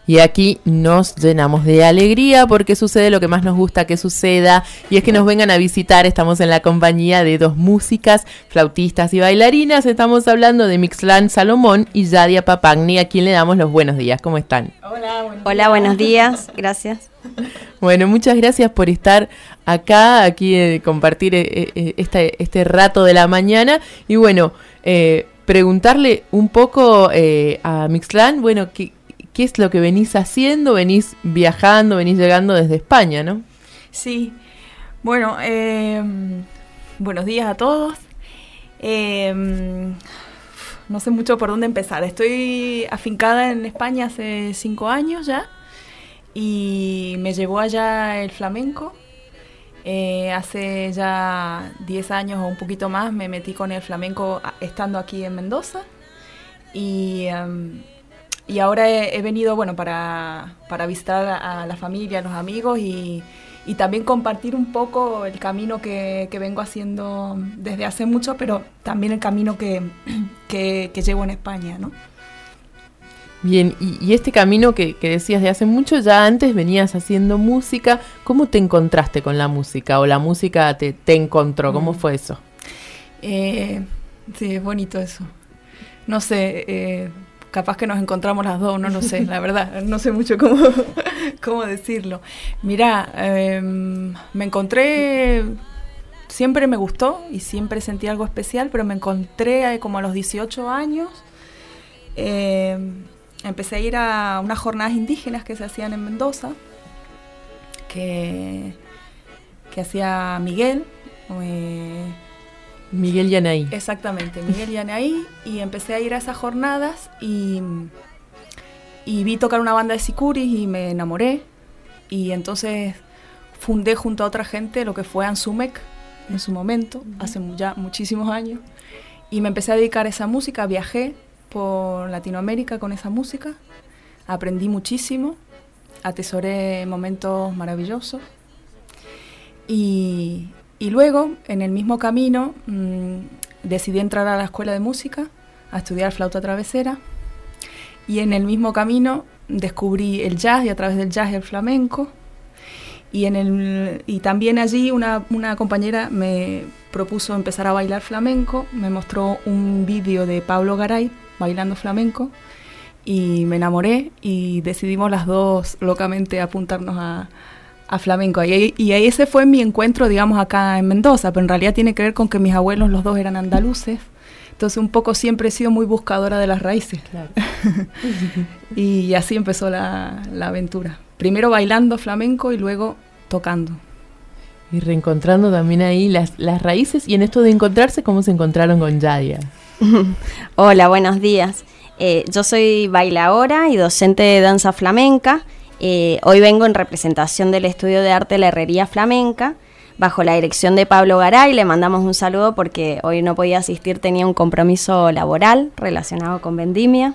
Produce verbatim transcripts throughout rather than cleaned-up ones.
Y aquí nos llenamos de alegría porque sucede lo que más nos gusta que suceda, y es que nos vengan a visitar. Estamos en la compañía de dos músicas, flautistas y bailarinas. Estamos hablando de Mixlán Salomón y Yadia Papagni, a quien le damos los buenos días. ¿Cómo están? Hola, buenos Hola, días. buenos días. Gracias. Bueno, muchas gracias por estar acá, aquí eh, compartir eh, eh, este, este rato de la mañana. Y bueno, eh, preguntarle un poco eh, a Mixlán, bueno, ¿qué, qué es lo que venís haciendo? Venís viajando, venís llegando desde España, ¿no? Sí, bueno, eh, buenos días a todos. Eh, no sé mucho por dónde empezar. Estoy afincada en España hace cinco años ya. Y me llevó allá el flamenco. Eh, hace ya diez años o un poquito más me metí con el flamenco estando aquí en Mendoza. Y, um, y ahora he, he venido bueno, para, para visitar a, a la familia, a los amigos y, y también compartir un poco el camino que, que vengo haciendo desde hace mucho, pero también el camino que, que, que llevo en España, ¿no? Bien, y, y este camino que, que decías de hace mucho, ya antes venías haciendo música. ¿Cómo te encontraste con la música? ¿O la música te, te encontró? ¿Cómo mm. fue eso? Eh, sí, es bonito eso. No sé, eh, capaz que nos encontramos las dos, no lo sé, la verdad. No sé mucho cómo, cómo decirlo. Mirá, eh, me encontré... Siempre me gustó y siempre sentí algo especial, pero me encontré como a los dieciocho años... Eh, Empecé a ir a unas jornadas indígenas que se hacían en Mendoza, que, que hacía Miguel. Eh, Miguel Yanaí. Exactamente, Miguel Yanaí. Y empecé a ir a esas jornadas y, y vi tocar una banda de sicuris y me enamoré. Y entonces fundé junto a otra gente lo que fue Ansumec en su momento, uh-huh. hace ya muchísimos años. Y me empecé a dedicar a esa música, viajé por Latinoamérica con esa música, aprendí muchísimo, atesoré momentos maravillosos y, y luego en el mismo camino mmm, decidí entrar a la escuela de música a estudiar flauta travesera y en el mismo camino descubrí el jazz y a través del jazz el flamenco y, en el, y también allí una, una compañera me propuso empezar a bailar flamenco, me mostró un vídeo de Pablo Garay bailando flamenco y me enamoré y decidimos las dos locamente apuntarnos a, a flamenco y, y ese fue mi encuentro, digamos, acá en Mendoza, pero en realidad tiene que ver con que mis abuelos los dos eran andaluces, entonces un poco siempre he sido muy buscadora de las raíces. Claro. Y así empezó la, la aventura, primero bailando flamenco y luego tocando. Y reencontrando también ahí las, las raíces, y en esto de encontrarse, ¿cómo se encontraron con Yadia? Hola, buenos días. Eh, yo soy bailaora y docente de danza flamenca. Eh, hoy vengo en representación del Estudio de Arte La Herrería Flamenca, bajo la dirección de Pablo Garay. Le mandamos un saludo porque hoy no podía asistir, tenía un compromiso laboral relacionado con vendimia.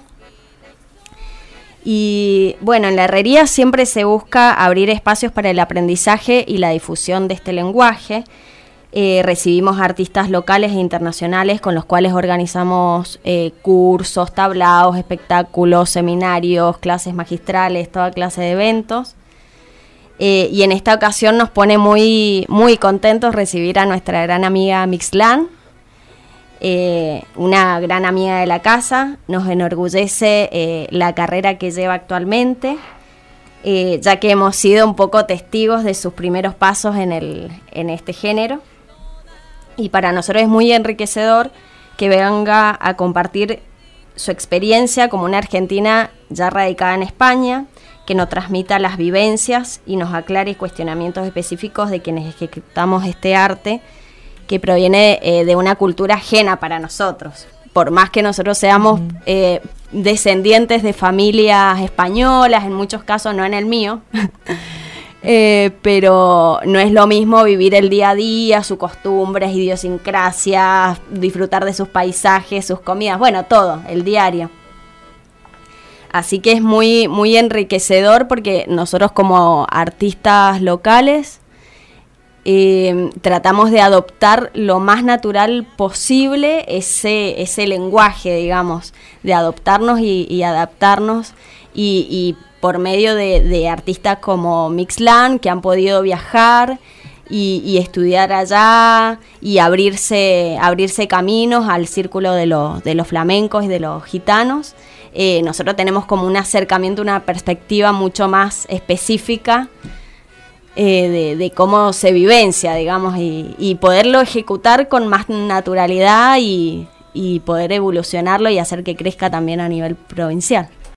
Y bueno, en la herrería siempre se busca abrir espacios para el aprendizaje y la difusión de este lenguaje. Eh, recibimos artistas locales e internacionales con los cuales organizamos eh, cursos, tablaos, espectáculos, seminarios, clases magistrales, toda clase de eventos. Eh, y en esta ocasión nos pone muy, muy contentos recibir a nuestra gran amiga Mixlán, eh, una gran amiga de la casa. Nos enorgullece eh, la carrera que lleva actualmente, eh, ya que hemos sido un poco testigos de sus primeros pasos en, el, en este género. Y para nosotros es muy enriquecedor que venga a compartir su experiencia como una argentina ya radicada en España, que nos transmita las vivencias y nos aclare cuestionamientos específicos de quienes ejecutamos este arte que proviene eh, de una cultura ajena para nosotros. Por más que nosotros seamos eh, descendientes de familias españolas, en muchos casos, no en el mío, Eh, pero no es lo mismo vivir el día a día, sus costumbres, idiosincrasias, disfrutar de sus paisajes, sus comidas, bueno, todo, el diario. Así que es muy, muy enriquecedor porque nosotros como artistas locales eh, tratamos de adoptar lo más natural posible ese, ese lenguaje, digamos, de adoptarnos y, y adaptarnos y, y por medio de, de artistas como Mixlan, que han podido viajar y, y estudiar allá y abrirse, abrirse caminos al círculo de los, de los flamencos y de los gitanos. Eh, nosotros tenemos como un acercamiento, una perspectiva mucho más específica eh, de, de cómo se vivencia, digamos, y, y poderlo ejecutar con más naturalidad y, y poder evolucionarlo y hacer que crezca también a nivel provincial.